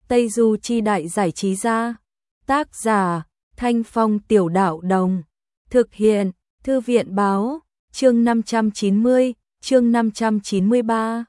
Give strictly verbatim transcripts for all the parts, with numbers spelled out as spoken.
Tây Du Chi Đại Giải Trí Gia. Tác giả Thanh Phong Tiểu Đạo Đồng. Thực hiện Thư viện Báo. Chương năm trăm chín mươi, chương năm trăm chín mươi ba.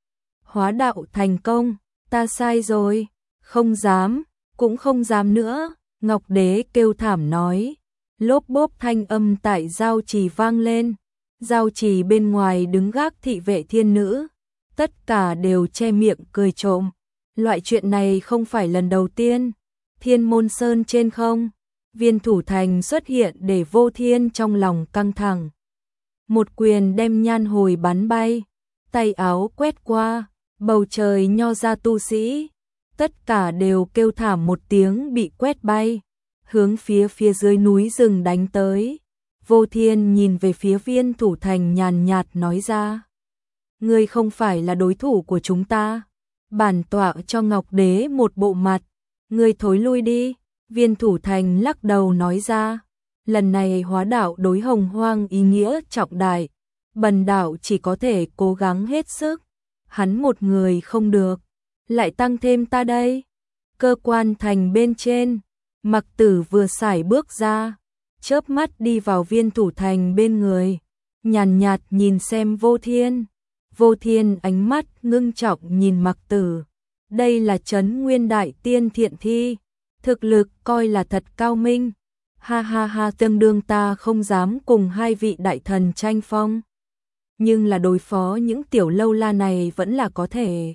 Hóa đạo thành công, ta sai rồi, không dám, cũng không dám nữa, Ngọc Đế kêu thảm nói. Lốp bốp thanh âm tại giao trì vang lên, giao trì bên ngoài đứng gác thị vệ thiên nữ, tất cả đều che miệng cười trộm. Loại chuyện này không phải lần đầu tiên, Thiên Môn Sơn trên không, Viên Thủ Thành xuất hiện để Vô Thiên trong lòng căng thẳng. Một quyền đem Nhan Hồi bắn bay, tay áo quét qua, bầu trời nho ra tu sĩ, tất cả đều kêu thảm một tiếng bị quét bay, hướng phía phía dưới núi rừng đánh tới. Vô Thiên nhìn về phía Viên Thủ Thành nhàn nhạt nói ra. Ngươi không phải là đối thủ của chúng ta. Bản tọa cho Ngọc Đế một bộ mặt. Ngươi thối lui đi. Viên Thủ Thành lắc đầu nói ra. Lần này hóa đạo đối Hồng Hoang ý nghĩa trọng đại. Bần đạo chỉ có thể cố gắng hết sức. Hắn một người không được. Lại tăng thêm ta đây. Cơ quan thành bên trên. Mặc Tử vừa sải bước ra, chớp mắt đi vào Viên Thủ Thành bên người, nhàn nhạt nhìn xem Vô Thiên. Vô Thiên ánh mắt ngưng trọng nhìn Mặc Tử. Đây là Trấn Nguyên Đại Tiên Thiện Thi, thực lực coi là thật cao minh. Ha ha ha, tương đương ta không dám cùng hai vị đại thần tranh phong. Nhưng là đối phó những tiểu lâu la này vẫn là có thể.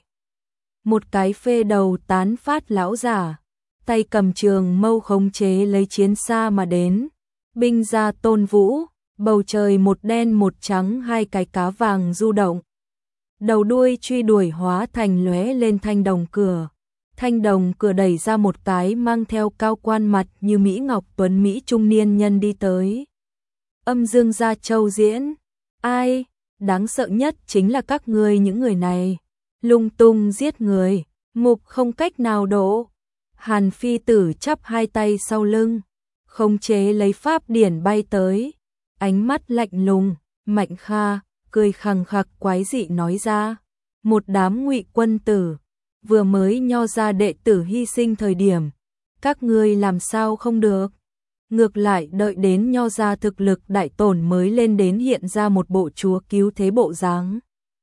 Một cái phê đầu tán phát lão giả, tay cầm trường mâu khống chế lấy chiến xa mà đến. Binh ra Tôn Vũ, bầu trời một đen một trắng, hai cái cá vàng du động. Đầu đuôi truy đuổi hóa thành lóe lên thanh đồng cửa. Thanh đồng cửa đẩy ra một cái mang theo cao quan mặt như Mỹ Ngọc Tuấn Mỹ trung niên nhân đi tới. Âm Dương Gia Châu diễn. Ai? Đáng sợ nhất chính là các ngươi những người này. Lung tung giết người, mục không cách nào độ. Hàn Phi Tử chắp hai tay sau lưng, khống chế lấy pháp điển bay tới, ánh mắt lạnh lùng. Mạnh Kha cười khằng khặc quái dị nói ra, một đám ngụy quân tử, vừa mới nho ra đệ tử hy sinh thời điểm, các ngươi làm sao không được? Ngược lại đợi đến nho ra thực lực đại tổn mới lên đến hiện ra một bộ chúa cứu thế bộ dáng.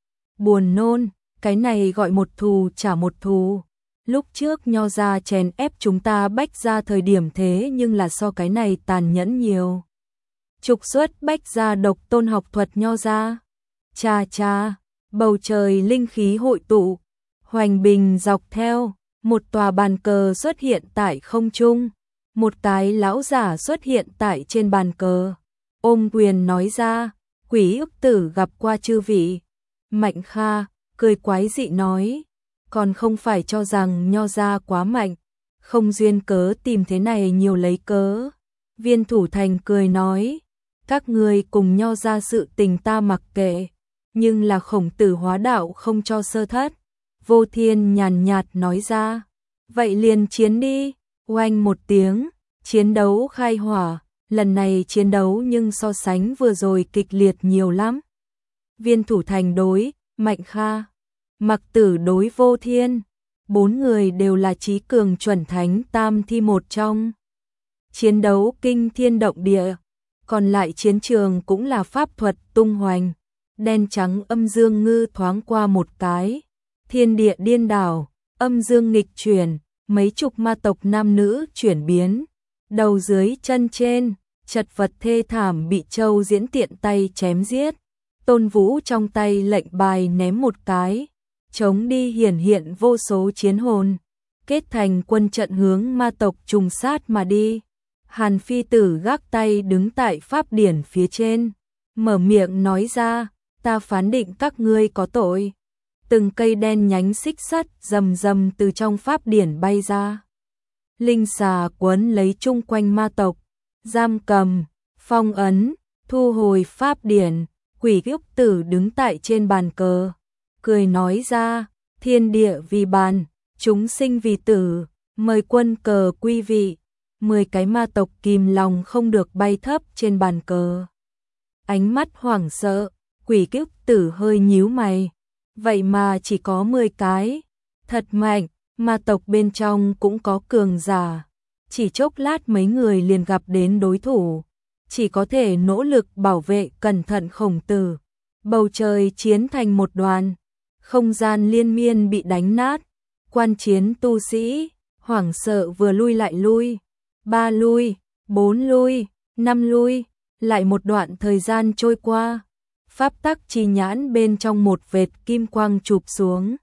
Buồn nôn, cái này gọi một thù trả một thù. Lúc trước nho ra chèn ép chúng ta Bách Gia thời điểm thế nhưng là so cái này tàn nhẫn nhiều. Trục xuất Bách Gia độc tôn học thuật nho ra. Cha cha, bầu trời linh khí hội tụ, hoành bình dọc theo, một tòa bàn cờ xuất hiện tại không trung. Một cái lão giả xuất hiện tại trên bàn cờ, ôm quyền nói ra, Quỷ Ức Tử gặp qua chư vị. Mạnh Kha cười quái dị nói, còn không phải cho rằng nho ra quá mạnh, không duyên cớ tìm thế này nhiều lấy cớ. Viên Thủ Thành cười nói, các ngươi cùng nho ra sự tình ta mặc kệ, nhưng là Khổng Tử hóa đạo không cho sơ thất. Vô Thiên nhàn nhạt nói ra, vậy liền chiến đi. Oanh một tiếng, chiến đấu khai hỏa, lần này chiến đấu nhưng so sánh vừa rồi kịch liệt nhiều lắm. Viên Thủ Thành đối Mạnh Kha, Mặc Tử đối Vô Thiên, bốn người đều là trí cường chuẩn thánh tam thi một trong. Chiến đấu kinh thiên động địa, còn lại chiến trường cũng là pháp thuật tung hoành, đen trắng âm dương ngư thoáng qua một cái, thiên địa điên đảo, âm dương nghịch chuyển, mấy chục ma tộc nam nữ chuyển biến, đầu dưới chân trên, chật vật thê thảm bị Châu Diễn tiện tay chém giết. Tôn Vũ trong tay lệnh bài ném một cái, chống đi hiển hiện vô số chiến hồn, kết thành quân trận hướng ma tộc trùng sát mà đi. Hàn Phi Tử gác tay đứng tại pháp điển phía trên, mở miệng nói ra, ta phán định các ngươi có tội. Từng cây đen nhánh xích sắt rầm rầm từ trong pháp điển bay ra. Linh xà quấn lấy chung quanh ma tộc, giam cầm, phong ấn, thu hồi pháp điển. Quỷ Ức Tử đứng tại trên bàn cờ, cười nói ra, thiên địa vì bàn, chúng sinh vì tử, mời quân cờ quy vị. Mười cái ma tộc kìm lòng không được bay thấp trên bàn cờ. Ánh mắt hoảng sợ, Quỷ Ức Tử hơi nhíu mày. Vậy mà chỉ có mười cái, thật mạnh. Ma tộc bên trong cũng có cường giả, chỉ chốc lát mấy người liền gặp đến đối thủ, chỉ có thể nỗ lực bảo vệ cẩn thận Khổng Tử. Bầu trời chiến thành một đoàn, không gian liên miên bị đánh nát, quan chiến tu sĩ hoảng sợ vừa lui lại lui, ba lui, bốn lui, năm lui, lại một đoạn thời gian trôi qua, pháp tắc chi nhãn bên trong một vệt kim quang chụp xuống.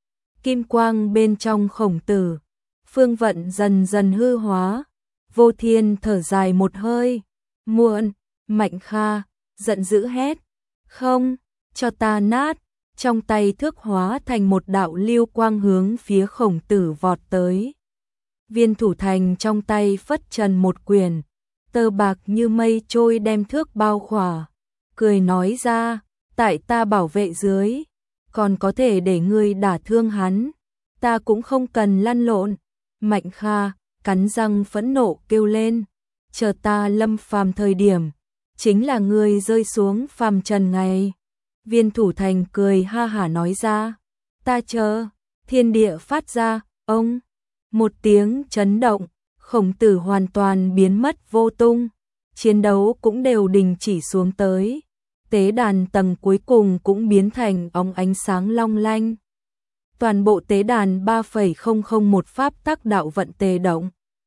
Kim quang bên trong Khổng Tử, phương vận dần dần hư hóa, Vô Thiên thở dài một hơi, muộn, Mạnh Kha giận dữ hét, không, cho ta nát, trong tay thước hóa thành một đạo lưu quang hướng phía Khổng Tử vọt tới. Viên thủ thành trong tay phất trần một quyền, tơ bạc như mây trôi đem thước bao khỏa, cười nói ra, tại ta bảo vệ dưới, còn có thể để ngươi đả thương hắn, ta cũng không cần lăn lộn. Mạnh Kha cắn răng phẫn nộ kêu lên, chờ ta lâm phàm thời điểm, chính là ngươi rơi xuống phàm trần ngày. Viên thủ thành cười ha hả nói ra, ta chờ. Thiên địa phát ra, ông, một tiếng chấn động, Khổng Tử hoàn toàn biến mất vô tung, chiến đấu cũng đều đình chỉ xuống tới. Tế đàn tầng cuối cùng cũng biến thành óng ánh sáng long lanh. Toàn bộ tế đàn ba phẩy không không một pháp tắc đạo vận tề động,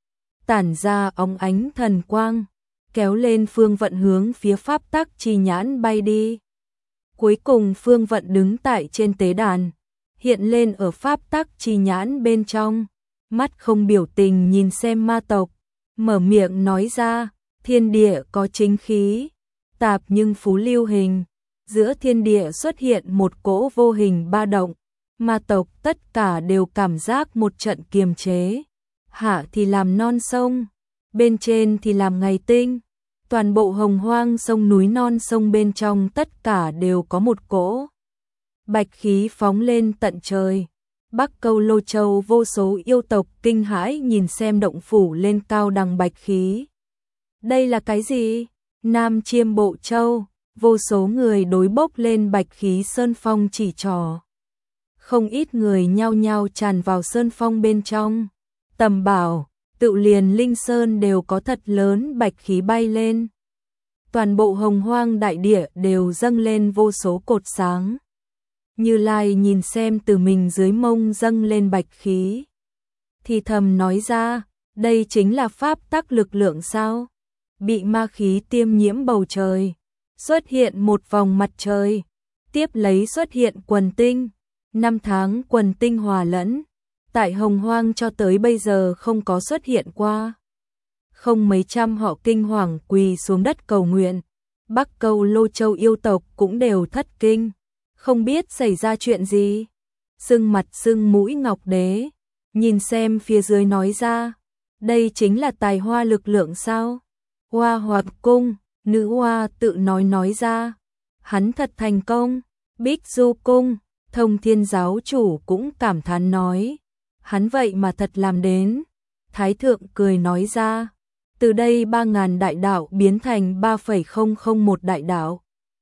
tản ra óng ánh thần quang, kéo lên phương vận hướng phía pháp tắc chi nhãn bay đi. Cuối cùng phương vận đứng tại trên tế đàn, hiện lên ở pháp tắc chi nhãn bên trong, mắt không biểu tình nhìn xem ma tộc, mở miệng nói ra, thiên địa có chính khí, tạp nhưng phú lưu hình, giữa thiên địa xuất hiện một cỗ vô hình ba động, ma tộc tất cả đều cảm giác một trận kiềm chế, hạ thì làm non sông, bên trên thì làm ngày tinh, toàn bộ hồng hoang sông núi non sông bên trong tất cả đều có một cỗ bạch khí phóng lên tận trời. Bắc Câu Lô Châu vô số yêu tộc kinh hãi nhìn xem động phủ lên cao đằng bạch khí. Đây là cái gì? Nam Chiêm Bộ Châu, vô số người đối bốc lên bạch khí sơn phong chỉ trỏ. Không ít người nhao nhao tràn vào sơn phong bên trong. Tầm Bảo, Tự Liền Linh Sơn đều có thật lớn bạch khí bay lên. Toàn bộ hồng hoang đại địa đều dâng lên vô số cột sáng. Như Lai nhìn xem từ mình dưới mông dâng lên bạch khí, thì thầm nói ra, đây chính là pháp tắc lực lượng sao? Bị ma khí tiêm nhiễm bầu trời, xuất hiện một vòng mặt trời, tiếp lấy xuất hiện quần tinh, năm tháng quần tinh hòa lẫn, tại hồng hoang cho tới bây giờ không có xuất hiện qua. Không mấy trăm họ kinh hoàng quỳ xuống đất cầu nguyện, Bắc Câu Lô Châu yêu tộc cũng đều thất kinh, không biết xảy ra chuyện gì. Sưng mặt sưng mũi Ngọc Đế, nhìn xem phía dưới nói ra, đây chính là tài hoa lực lượng sao? Hoa Hoạt Cung, nữ hoa tự nói nói ra, hắn thật thành công. Bích Du Cung, Thông Thiên giáo chủ cũng cảm thán nói, hắn vậy mà thật làm đến. Thái thượng cười nói ra, từ đây ba ngàn đại đạo biến thành ba phẩy không không một đại đạo.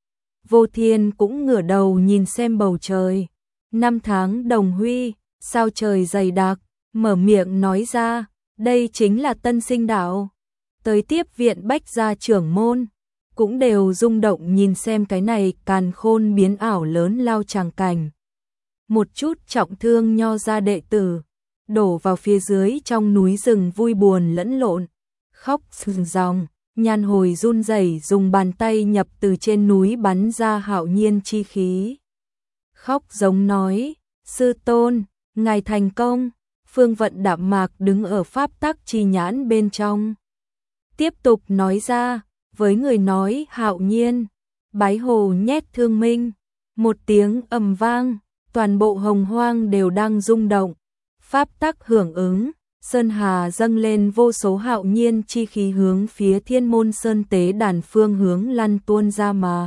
Vô Thiên cũng ngửa đầu nhìn xem bầu trời, năm tháng đồng huy, sao trời dày đặc, mở miệng nói ra, đây chính là tân sinh đạo. Tới tiếp viện Bách gia trưởng môn, cũng đều rung động nhìn xem cái này càn khôn biến ảo lớn lao tràng cảnh. Một chút trọng thương nho gia đệ tử, đổ vào phía dưới trong núi rừng vui buồn lẫn lộn, khóc sừng ròng. Nhan Hồi run rẩy dùng bàn tay nhập từ trên núi bắn ra hạo nhiên chi khí. Khóc giống nói, sư tôn, ngài thành công. Phương Vận đạm mạc đứng ở pháp tắc chi nhãn bên trong. Tiếp tục nói ra, với người nói hạo nhiên, bái hồ nhét thương minh. Một tiếng ầm vang, toàn bộ hồng hoang đều đang rung động. Pháp tắc hưởng ứng. Sơn hà dâng lên vô số hạo nhiên chi khí hướng phía Thiên Môn Sơn tế đàn phương hướng lăn tuôn ra mà.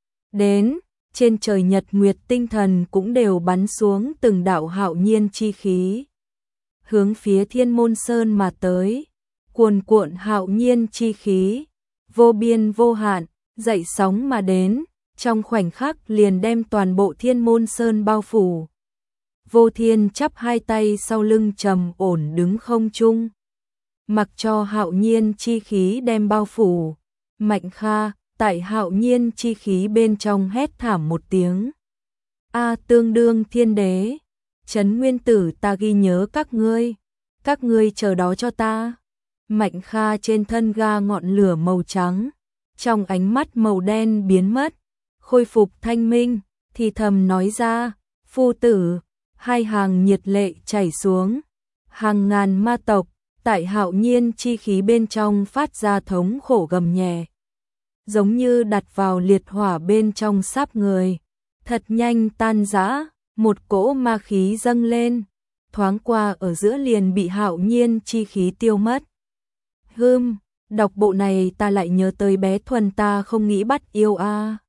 Đến, trên trời nhật nguyệt tinh thần cũng đều bắn xuống từng đạo hạo nhiên chi khí. Hướng phía Thiên Môn Sơn mà tới, cuồn cuộn hạo nhiên chi khí, vô biên vô hạn, dậy sóng mà đến, trong khoảnh khắc liền đem toàn bộ Thiên Môn Sơn bao phủ. Vô Thiên chắp hai tay sau lưng trầm ổn đứng không trung, mặc cho hạo nhiên chi khí đem bao phủ. Mạnh Kha, tại hạo nhiên chi khí bên trong hét thảm một tiếng. A tương đương thiên đế, Trấn Nguyên Tử ta ghi nhớ các ngươi, các ngươi chờ đó cho ta. Mạnh Kha trên thân ga ngọn lửa màu trắng, trong ánh mắt màu đen biến mất, khôi phục thanh minh, thì thầm nói ra, phu tử, hai hàng nhiệt lệ chảy xuống, hàng ngàn ma tộc, tại hạo nhiên chi khí bên trong phát ra thống khổ gầm nhẹ, giống như đặt vào liệt hỏa bên trong sáp người, thật nhanh tan rã, một cỗ ma khí dâng lên, thoáng qua ở giữa liền bị hạo nhiên chi khí tiêu mất. Hừm, đọc bộ này ta lại nhớ tới bé Thuần ta không nghĩ bắt yêu a.